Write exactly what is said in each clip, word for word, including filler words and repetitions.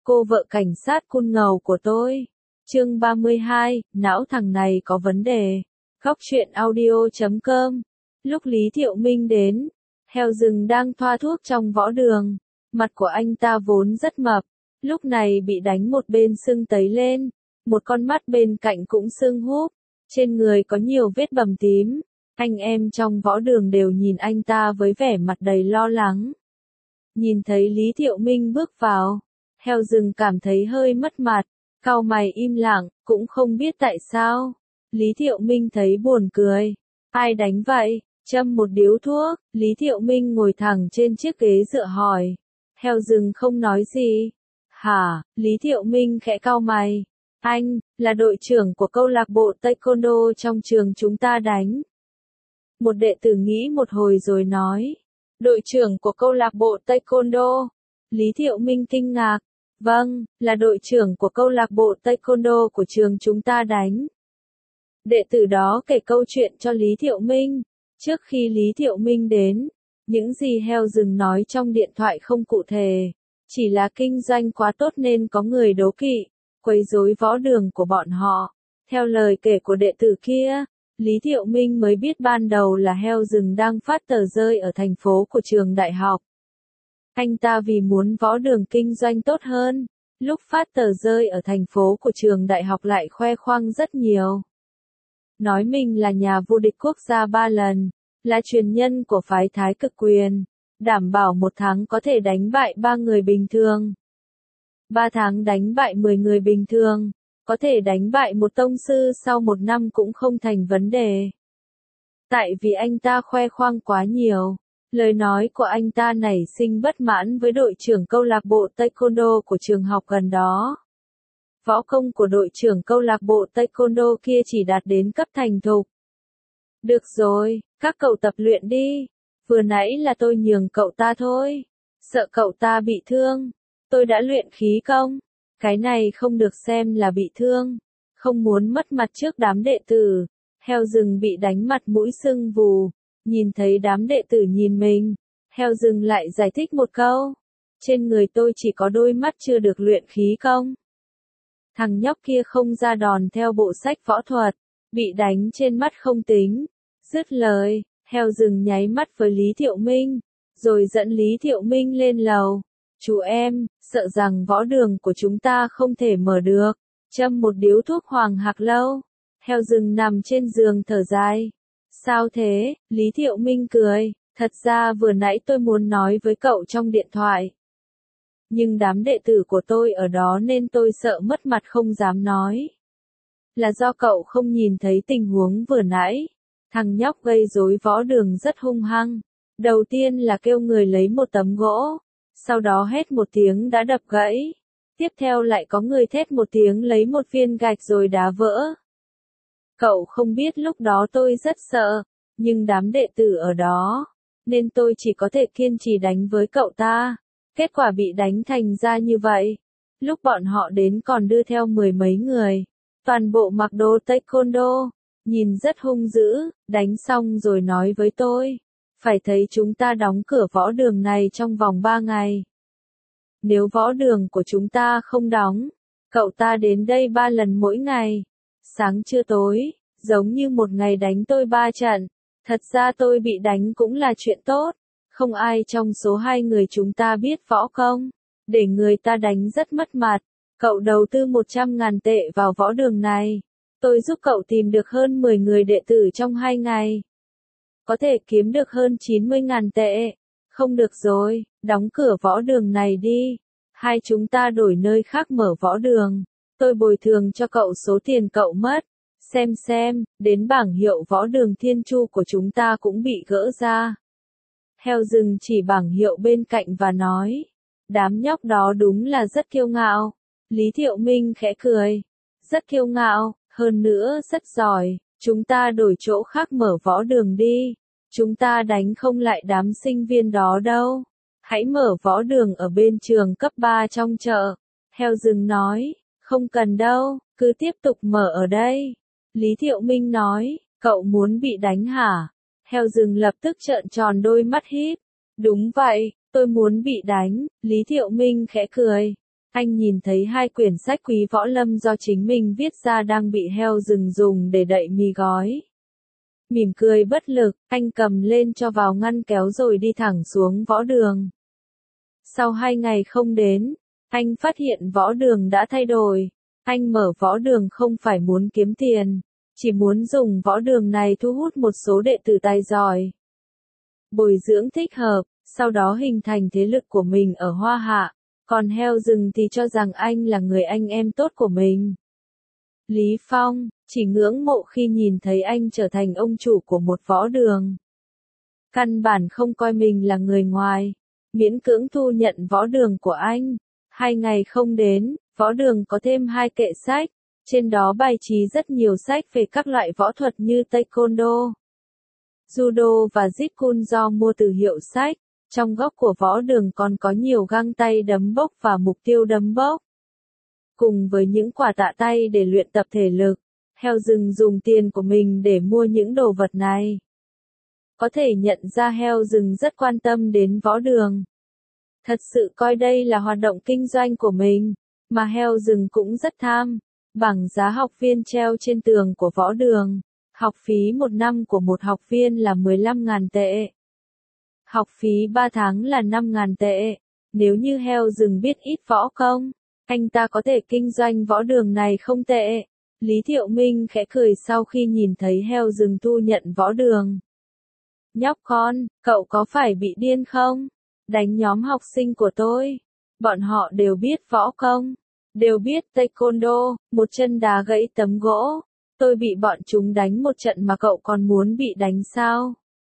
cô vợ cảnh sát cun ngầu của tôi. Chương ba mươi hai, não thằng này có vấn đề. Góc truyện audio chấm com. Lúc Lý Thiệu Minh đến, heo rừng đang thoa thuốc trong võ đường. Mặt của anh ta vốn rất mập, lúc này bị đánh một bên sưng tấy lên, một con mắt bên cạnh cũng sưng húp, trên người có nhiều vết bầm tím. Anh em trong võ đường đều nhìn anh ta với vẻ mặt đầy lo lắng. Nhìn thấy Lý Thiệu Minh bước vào, heo rừng cảm thấy hơi mất mặt, cau mày im lặng, cũng không biết tại sao. Lý Thiệu Minh thấy buồn cười. Ai đánh vậy? Châm một điếu thuốc, Lý Thiệu Minh ngồi thẳng trên chiếc ghế dựa hỏi. Heo rừng không nói gì. Hả? Lý Thiệu Minh khẽ cau mày. Anh, là đội trưởng của câu lạc bộ Taekwondo trong trường chúng ta đánh. Một đệ tử nghĩ một hồi rồi nói. Đội trưởng của câu lạc bộ Taekwondo. Lý Thiệu Minh kinh ngạc. Vâng, là đội trưởng của câu lạc bộ Taekwondo của trường chúng ta đánh. Đệ tử đó kể câu chuyện cho Lý Thiệu Minh. Trước khi Lý Thiệu Minh đến, những gì heo rừng nói trong điện thoại không cụ thể. Chỉ là kinh doanh quá tốt nên có người đố kỵ, quấy rối võ đường của bọn họ. Theo lời kể của đệ tử kia, Lý Thiệu Minh mới biết ban đầu là heo rừng đang phát tờ rơi ở thành phố của trường đại học. Anh ta vì muốn võ đường kinh doanh tốt hơn, lúc phát tờ rơi ở thành phố của trường đại học lại khoe khoang rất nhiều. Nói mình là nhà vô địch quốc gia ba lần, là truyền nhân của phái Thái Cực Quyền, đảm bảo một tháng có thể đánh bại ba người bình thường. Ba tháng đánh bại mười người bình thường, có thể đánh bại một tông sư sau một năm cũng không thành vấn đề. Tại vì anh ta khoe khoang quá nhiều, lời nói của anh ta nảy sinh bất mãn với đội trưởng câu lạc bộ Taekwondo của trường học gần đó. Võ công của đội trưởng câu lạc bộ Taekwondo kia chỉ đạt đến cấp thành thục. Được rồi, các cậu tập luyện đi. Vừa nãy là tôi nhường cậu ta thôi. Sợ cậu ta bị thương. Tôi đã luyện khí công. Cái này không được xem là bị thương. Không muốn mất mặt trước đám đệ tử. Heo rừng bị đánh mặt mũi sưng vù. Nhìn thấy đám đệ tử nhìn mình. Heo rừng lại giải thích một câu. Trên người tôi chỉ có đôi mắt chưa được luyện khí công. Thằng nhóc kia không ra đòn theo bộ sách võ thuật. Bị đánh trên mắt không tính. Dứt lời, heo rừng nháy mắt với Lý Thiệu Minh, rồi dẫn Lý Thiệu Minh lên lầu. Chú em, sợ rằng võ đường của chúng ta không thể mở được. Châm một điếu thuốc hoàng hạc lâu. Heo rừng nằm trên giường thở dài. Sao thế? Lý Thiệu Minh cười. Thật ra vừa nãy tôi muốn nói với cậu trong điện thoại. Nhưng đám đệ tử của tôi ở đó nên tôi sợ mất mặt không dám nói. Là do cậu không nhìn thấy tình huống vừa nãy. Thằng nhóc gây rối võ đường rất hung hăng. Đầu tiên là kêu người lấy một tấm gỗ. Sau đó hét một tiếng đã đập gãy. Tiếp theo lại có người thét một tiếng lấy một viên gạch rồi đá vỡ. Cậu không biết lúc đó tôi rất sợ. Nhưng đám đệ tử ở đó. Nên tôi chỉ có thể kiên trì đánh với cậu ta. Kết quả bị đánh thành ra như vậy. Lúc bọn họ đến còn đưa theo mười mấy người. Toàn bộ mặc đồ Taekwondo. Nhìn rất hung dữ, đánh xong rồi nói với tôi. Phải thấy chúng ta đóng cửa võ đường này trong vòng ba ngày. Nếu võ đường của chúng ta không đóng, cậu ta đến đây ba lần mỗi ngày. Sáng trưa tối, giống như một ngày đánh tôi ba trận. Thật ra tôi bị đánh cũng là chuyện tốt. Không ai trong số hai người chúng ta biết võ công. Để người ta đánh rất mất mặt. Cậu đầu tư một trăm ngàn tệ vào võ đường này. Tôi giúp cậu tìm được hơn mười người đệ tử trong hai ngày. Có thể kiếm được hơn chín mươi ngàn tệ. Không được rồi, đóng cửa võ đường này đi. Hai chúng ta đổi nơi khác mở võ đường. Tôi bồi thường cho cậu số tiền cậu mất. Xem xem, đến bảng hiệu võ đường Thiên Chu của chúng ta cũng bị gỡ ra. Heo rừng chỉ bảng hiệu bên cạnh và nói. Đám nhóc đó đúng là rất kiêu ngạo. Lý Thiệu Minh khẽ cười. Rất kiêu ngạo. Hơn nữa rất giỏi, chúng ta đổi chỗ khác mở võ đường đi. Chúng ta đánh không lại đám sinh viên đó đâu. Hãy mở võ đường ở bên trường cấp ba trong chợ. Heo rừng nói, không cần đâu, cứ tiếp tục mở ở đây. Lý Thiệu Minh nói, cậu muốn bị đánh hả? Heo rừng lập tức trợn tròn đôi mắt híp. Đúng vậy, tôi muốn bị đánh. Lý Thiệu Minh khẽ cười. Anh nhìn thấy hai quyển sách Quý Võ Lâm do chính mình viết ra đang bị heo rừng dùng để đậy mì gói. Mỉm cười bất lực, anh cầm lên cho vào ngăn kéo rồi đi thẳng xuống võ đường. Sau hai ngày không đến, anh phát hiện võ đường đã thay đổi. Anh mở võ đường không phải muốn kiếm tiền, chỉ muốn dùng võ đường này thu hút một số đệ tử tài giỏi, bồi dưỡng thích hợp, sau đó hình thành thế lực của mình ở Hoa Hạ. Còn heo rừng thì cho rằng anh là người anh em tốt của mình. Lý Phong chỉ ngưỡng mộ khi nhìn thấy anh trở thành ông chủ của một võ đường. Căn bản không coi mình là người ngoài, miễn cưỡng thu nhận võ đường của anh. Hai ngày không đến, võ đường có thêm hai kệ sách, trên đó bày trí rất nhiều sách về các loại võ thuật như Taekwondo, Judo và Jeet Kune do mua từ hiệu sách. Trong góc của võ đường còn có nhiều găng tay đấm bốc và mục tiêu đấm bốc. Cùng với những quả tạ tay để luyện tập thể lực, heo rừng dùng tiền của mình để mua những đồ vật này. Có thể nhận ra heo rừng rất quan tâm đến võ đường. Thật sự coi đây là hoạt động kinh doanh của mình, mà heo rừng cũng rất tham. Bảng giá học viên treo trên tường của võ đường. Học phí một năm của một học viên là mười lăm nghìn tệ. Học phí ba tháng là năm nghìn tệ. Nếu như heo rừng biết ít võ công, anh ta có thể kinh doanh võ đường này không tệ. Lý Thiệu Minh khẽ cười sau khi nhìn thấy heo rừng thu nhận võ đường. Nhóc con, cậu có phải bị điên không? Đánh nhóm học sinh của tôi. Bọn họ đều biết võ công, đều biết Taekwondo, một chân đá gãy tấm gỗ. Tôi bị bọn chúng đánh một trận mà cậu còn muốn bị đánh sao?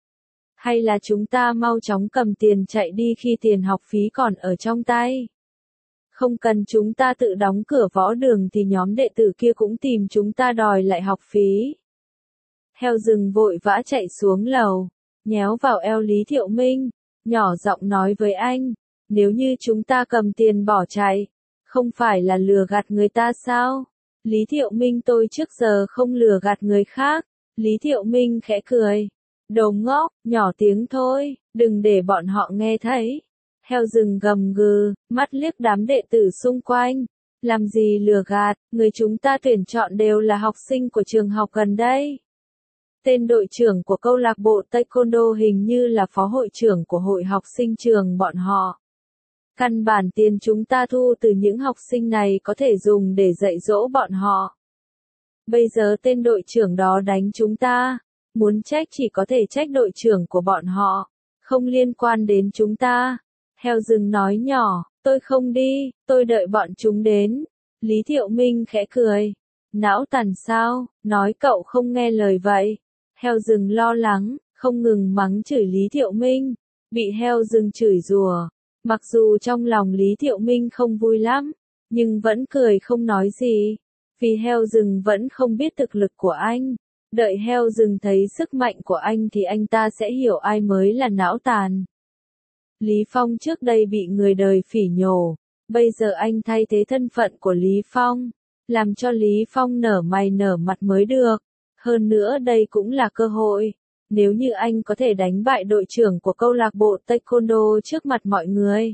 Hay là chúng ta mau chóng cầm tiền chạy đi khi tiền học phí còn ở trong tay? Không cần chúng ta tự đóng cửa võ đường thì nhóm đệ tử kia cũng tìm chúng ta đòi lại học phí. Heo rừng vội vã chạy xuống lầu, nhéo vào eo Lý Thiệu Minh, nhỏ giọng nói với anh, nếu như chúng ta cầm tiền bỏ chạy, không phải là lừa gạt người ta sao? Lý Thiệu Minh tôi trước giờ không lừa gạt người khác. Lý Thiệu Minh khẽ cười. Đồ ngốc, nhỏ tiếng thôi, đừng để bọn họ nghe thấy. Heo rừng gầm gừ, mắt liếc đám đệ tử xung quanh. Làm gì lừa gạt, người chúng ta tuyển chọn đều là học sinh của trường học gần đây. Tên đội trưởng của câu lạc bộ Taekwondo hình như là phó hội trưởng của hội học sinh trường bọn họ. Căn bản tiền chúng ta thu từ những học sinh này có thể dùng để dạy dỗ bọn họ. Bây giờ tên đội trưởng đó đánh chúng ta, muốn trách chỉ có thể trách đội trưởng của bọn họ, không liên quan đến chúng ta. Heo rừng nói nhỏ, tôi không đi, tôi đợi bọn chúng đến. Lý Thiệu Minh khẽ cười. Não tàn sao, nói cậu không nghe lời vậy. Heo rừng lo lắng, không ngừng mắng chửi Lý Thiệu Minh. Bị heo rừng chửi rủa. Mặc dù trong lòng Lý Thiệu Minh không vui lắm, nhưng vẫn cười không nói gì. Vì heo rừng vẫn không biết thực lực của anh. Đợi heo rừng thấy sức mạnh của anh thì anh ta sẽ hiểu ai mới là não tàn. Lý Phong trước đây bị người đời phỉ nhổ, bây giờ anh thay thế thân phận của Lý Phong, làm cho Lý Phong nở mày nở mặt mới được. Hơn nữa đây cũng là cơ hội, nếu như anh có thể đánh bại đội trưởng của câu lạc bộ Taekwondo trước mặt mọi người.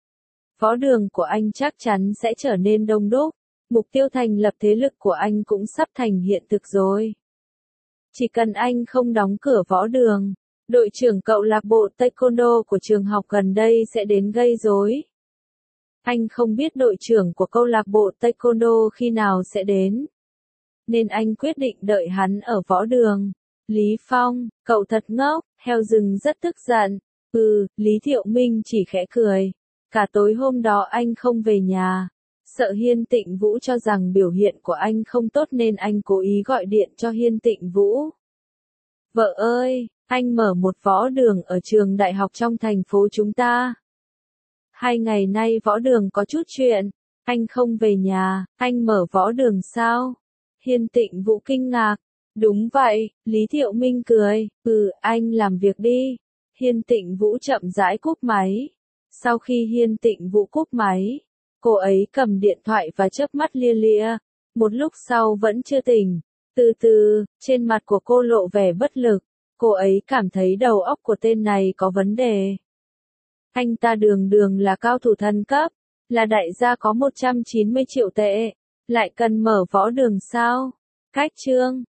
Võ đường của anh chắc chắn sẽ trở nên đông đúc, mục tiêu thành lập thế lực của anh cũng sắp thành hiện thực rồi. Chỉ cần anh không đóng cửa võ đường, đội trưởng câu lạc bộ Taekwondo của trường học gần đây sẽ đến gây rối. Anh không biết đội trưởng của câu lạc bộ Taekwondo khi nào sẽ đến, nên anh quyết định đợi hắn ở võ đường. Lý Phong, cậu thật ngốc, heo rừng rất tức giận. Ừ, Lý Thiệu Minh chỉ khẽ cười. Cả tối hôm đó anh không về nhà. Sợ Hiên Tịnh Vũ cho rằng biểu hiện của anh không tốt nên anh cố ý gọi điện cho Hiên Tịnh Vũ. Vợ ơi, anh mở một võ đường ở trường đại học trong thành phố chúng ta. Hai ngày nay võ đường có chút chuyện, anh không về nhà, anh mở võ đường sao? Hiên Tịnh Vũ kinh ngạc. Đúng vậy, Lý Thiệu Minh cười. Ừ, anh làm việc đi. Hiên Tịnh Vũ chậm rãi cúp máy. Sau khi Hiên Tịnh Vũ cúp máy, cô ấy cầm điện thoại và chớp mắt lia lịa. Một lúc sau vẫn chưa tỉnh. Từ từ, trên mặt của cô lộ vẻ bất lực. Cô ấy cảm thấy đầu óc của tên này có vấn đề. Anh ta đường đường là cao thủ thần cấp, Là đại gia có một trăm chín mươi triệu tệ. Lại cần mở võ đường sao? Cách chương.